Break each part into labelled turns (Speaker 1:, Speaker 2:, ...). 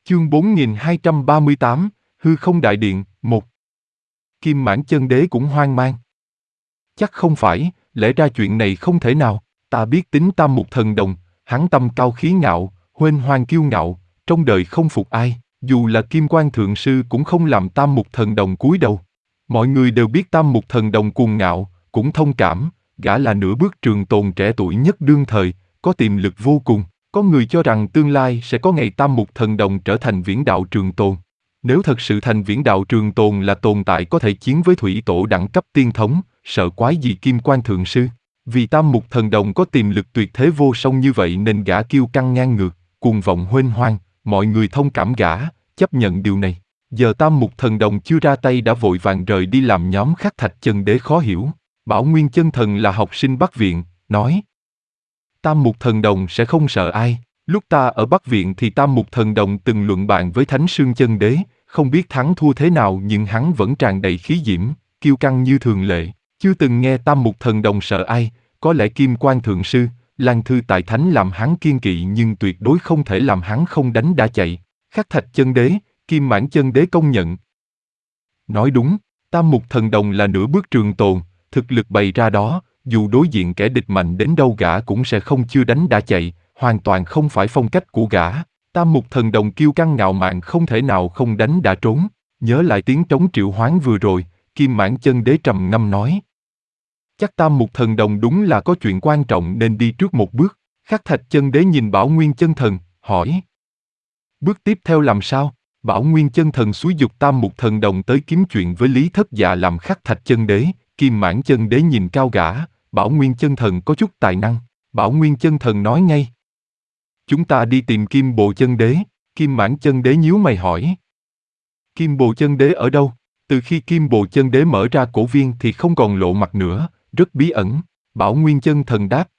Speaker 1: Chương 4238, Hư Không Đại Điện, 1. Kim Mãn Chân Đế cũng hoang mang. Chắc không phải, lẽ ra chuyện này không thể nào, ta biết tính Tam Mục Thần Đồng, hắn tâm cao khí ngạo, huênh hoang kiêu ngạo, trong đời không phục ai, dù là Kim Quan Thượng Sư cũng không làm Tam Mục Thần Đồng cúi đầu. Mọi người đều biết Tam Mục Thần Đồng cuồng ngạo, cũng thông cảm, gã là nửa bước trường tồn trẻ tuổi nhất đương thời, có tiềm lực vô cùng. Có người cho rằng tương lai sẽ có ngày Tam Mục Thần Đồng trở thành viễn đạo trường tồn. Nếu thật sự thành viễn đạo trường tồn là tồn tại có thể chiến với thủy tổ đẳng cấp tiên thống, sợ quái gì Kim Quan Thượng Sư. Vì Tam Mục Thần Đồng có tiềm lực tuyệt thế vô song như vậy nên gã kiêu căng ngang ngược, cuồng vọng huênh hoang, mọi người thông cảm gã, chấp nhận điều này. Giờ Tam Mục Thần Đồng chưa ra tay đã vội vàng rời đi làm nhóm Khắc Thạch Chân Đế khó hiểu. Bảo Nguyên Chân Thần là học sinh Bắc Viện, nói: Tam Mục Thần Đồng sẽ không sợ ai. Lúc ta ở Bắc Viện thì Tam Mục Thần Đồng từng luận bàn với Thánh Sương Chân Đế, không biết thắng thua thế nào nhưng hắn vẫn tràn đầy khí diễm, kiêu căng như thường lệ. Chưa từng nghe Tam Mục Thần Đồng sợ ai, có lẽ Kim Quan Thượng Sư, Lan Thư Tại Thánh làm hắn kiên kỵ nhưng tuyệt đối không thể làm hắn không đánh đã chạy. Khắc Thạch Chân Đế, Kim Mãn Chân Đế công nhận. Nói đúng, Tam Mục Thần Đồng là nửa bước trường tồn, thực lực bày ra đó, dù đối diện kẻ địch mạnh đến đâu gã cũng sẽ không chưa đánh đã chạy, hoàn toàn không phải phong cách của gã. Tam Mục Thần Đồng kiêu căng ngạo mạn không thể nào không đánh đã trốn. Nhớ lại tiếng trống triệu hoán vừa rồi, Kim Mãn Chân Đế trầm ngâm nói: chắc Tam Mục Thần Đồng đúng là có chuyện quan trọng nên đi trước một bước. Khắc Thạch Chân Đế nhìn Bảo Nguyên Chân Thần, hỏi: bước tiếp theo làm sao? Bảo Nguyên Chân Thần xúi giục Tam Mục Thần Đồng tới kiếm chuyện với Lý Thất Dạ làm Khắc Thạch Chân Đế. Kim Mãn Chân Đế nhìn cao gã, Bảo Nguyên Chân Thần có chút tài năng. Bảo Nguyên Chân Thần nói ngay: chúng ta đi tìm Kim Bồ Chân Đế. Kim Mãn Chân Đế nhíu mày hỏi: Kim Bồ Chân Đế ở đâu? Từ khi Kim Bồ Chân Đế mở ra cổ viên thì không còn lộ mặt nữa, rất bí ẩn. Bảo Nguyên Chân Thần đáp: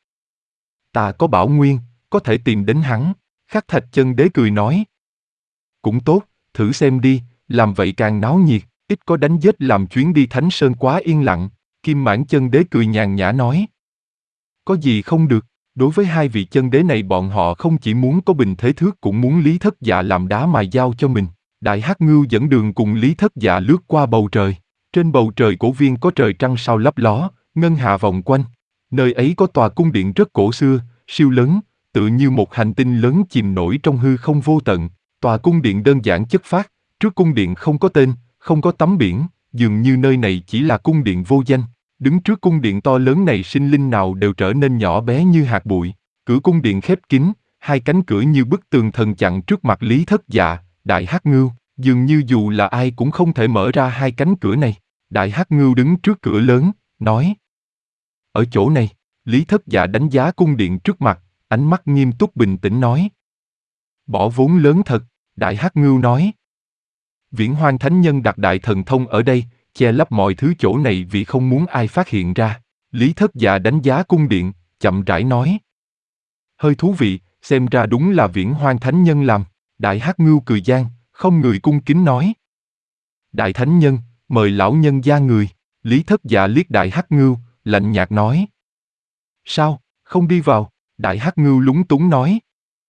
Speaker 1: ta có Bảo Nguyên, có thể tìm đến hắn. Khắc Thạch Chân Đế cười nói: cũng tốt, thử xem đi, làm vậy càng náo nhiệt, ít có đánh giết làm chuyến đi Thánh Sơn quá yên lặng. Kim Mãn Chân Đế cười nhàn nhã nói: có gì không được, đối với hai vị chân đế này bọn họ không chỉ muốn có Bình Thế Thước cũng muốn Lý Thất Dạ làm đá mài dao cho mình. Đại Hắc Ngưu dẫn đường cùng Lý Thất Dạ lướt qua bầu trời. Trên bầu trời cổ viên có trời trăng sao lấp ló, ngân hà vòng quanh. Nơi ấy có tòa cung điện rất cổ xưa, siêu lớn, tựa như một hành tinh lớn chìm nổi trong hư không vô tận. Tòa cung điện đơn giản chất phác, trước cung điện không có tên, không có tấm biển, dường như nơi này chỉ là cung điện vô danh. Đứng trước cung điện to lớn này sinh linh nào đều trở nên nhỏ bé như hạt bụi. Cửa cung điện khép kín, hai cánh cửa như bức tường thần chặn trước mặt Lý Thất Dạ, Đại Hắc Ngưu, dường như dù là ai cũng không thể mở ra hai cánh cửa này. Đại Hắc Ngưu đứng trước cửa lớn, nói: ở chỗ này. Lý Thất Dạ đánh giá cung điện trước mặt, ánh mắt nghiêm túc bình tĩnh nói: bỏ vốn lớn thật. Đại Hắc Ngưu nói: Viễn Hoang Thánh Nhân đặt đại thần thông ở đây, che lấp mọi thứ chỗ này vì không muốn ai phát hiện ra. Lý Thất Dạ đánh giá cung điện, chậm rãi nói: hơi thú vị, xem ra đúng là Viễn Hoang Thánh Nhân làm. Đại Hắc Ngưu cười gian, không người cung kính nói: Đại Thánh Nhân, mời lão nhân gia người. Lý Thất Dạ liếc Đại Hắc Ngưu, lạnh nhạt nói: sao, không đi vào? Đại Hắc Ngưu lúng túng nói: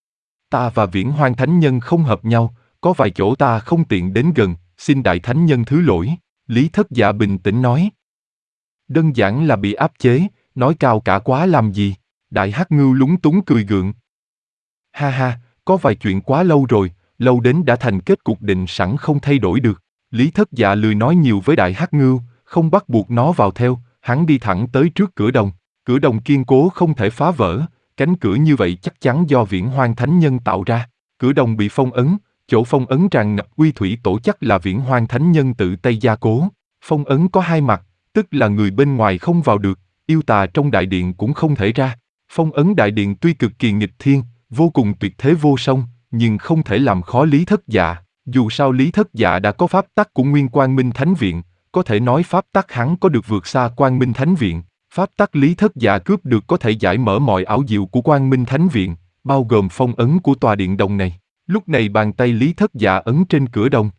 Speaker 1: ta và Viễn Hoang Thánh Nhân không hợp nhau, có vài chỗ ta không tiện đến gần, xin Đại Thánh Nhân thứ lỗi. Lý Thất Dạ bình tĩnh nói: đơn giản là bị áp chế, nói cao cả quá làm gì? Đại Hắc Ngưu lúng túng cười gượng: ha ha, có vài chuyện quá lâu rồi, lâu đến đã thành kết cục định sẵn không thay đổi được. Lý Thất Dạ lười nói nhiều với Đại Hắc Ngưu, không bắt buộc nó vào theo, hắn đi thẳng tới trước cửa đồng. Cửa đồng kiên cố không thể phá vỡ, cánh cửa như vậy chắc chắn do Viễn Hoang Thánh Nhân tạo ra. Cửa đồng bị phong ấn, chỗ phong ấn tràn ngập uy thủy tổ chắc là Viễn Hoang Thánh Nhân tự tay gia cố. Phong ấn có hai mặt, tức là người bên ngoài không vào được, yêu tà trong đại điện cũng không thể ra. Phong ấn đại điện tuy cực kỳ nghịch thiên, vô cùng tuyệt thế vô song, nhưng không thể làm khó Lý Thất Dạ. Dù sao Lý Thất Dạ đã có pháp tắc của Nguyên Quang Minh Thánh Viện, có thể nói pháp tắc hắn có được vượt xa Quang Minh Thánh Viện. Pháp tắc Lý Thất Dạ cướp được có thể giải mở mọi ảo diệu của Quang Minh Thánh Viện, bao gồm phong ấn của tòa điện đồng này. Lúc này bàn tay Lý Thất Dạ ấn trên cửa đồng,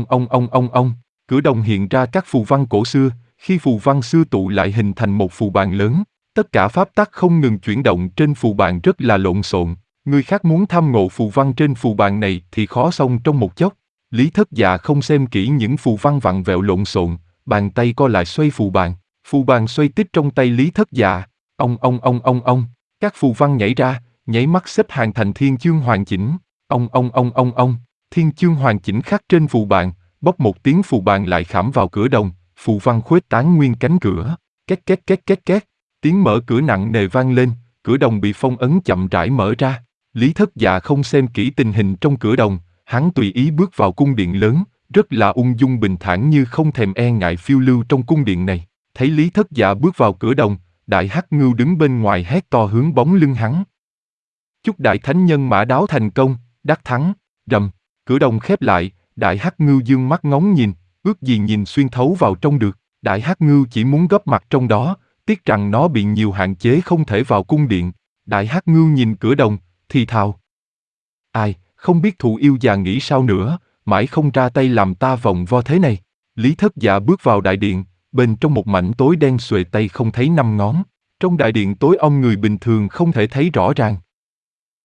Speaker 1: ông, cửa đồng hiện ra các phù văn cổ xưa, khi phù văn xưa tụ lại hình thành một phù bàn lớn. Tất cả pháp tắc không ngừng chuyển động trên phù bàn rất là lộn xộn, Người khác muốn tham ngộ phù văn trên phù bàn này thì khó xong trong một chốc. Lý Thất Dạ không xem kỹ những phù văn vặn vẹo lộn xộn, bàn tay co lại xoay phù bàn xoay tít trong tay Lý Thất Dạ. Ông, các phù văn nhảy ra, nháy mắt xếp hàng thành thiên chương hoàn chỉnh. Ông, thiên chương hoàn chỉnh khắc trên phù bàn, bốc một tiếng phù bàn lại khảm vào cửa đồng, phù văn khuếch tán nguyên cánh cửa. Két két két két két, tiếng mở cửa nặng nề vang lên, cửa đồng bị phong ấn chậm rãi mở ra. Lý Thất Dạ không xem kỹ tình hình trong cửa đồng, hắn tùy ý bước vào cung điện lớn, rất là ung dung bình thản như không thèm e ngại phiêu lưu trong cung điện này. Thấy Lý Thất Dạ bước vào cửa đồng, Đại Hắc Ngưu đứng bên ngoài hét to hướng bóng lưng hắn. Chúc Đại Thánh Nhân Mã Đáo thành công, đắc thắng, rầm, cửa đồng khép lại, Đại Hắc Ngưu dương mắt ngóng nhìn, ước gì nhìn xuyên thấu vào trong được. Đại Hắc Ngưu chỉ muốn góp mặt trong đó, tiếc rằng nó bị nhiều hạn chế không thể vào cung điện. Đại Hắc Ngưu nhìn cửa đồng, thì thào. Ai, không biết thụ yêu già nghĩ sao nữa, mãi không ra tay làm ta vòng vo thế này. Lý Thất Dạ bước vào đại điện, bên trong một mảnh tối đen xuề tay không thấy năm ngón. Trong đại điện tối om người bình thường không thể thấy rõ ràng.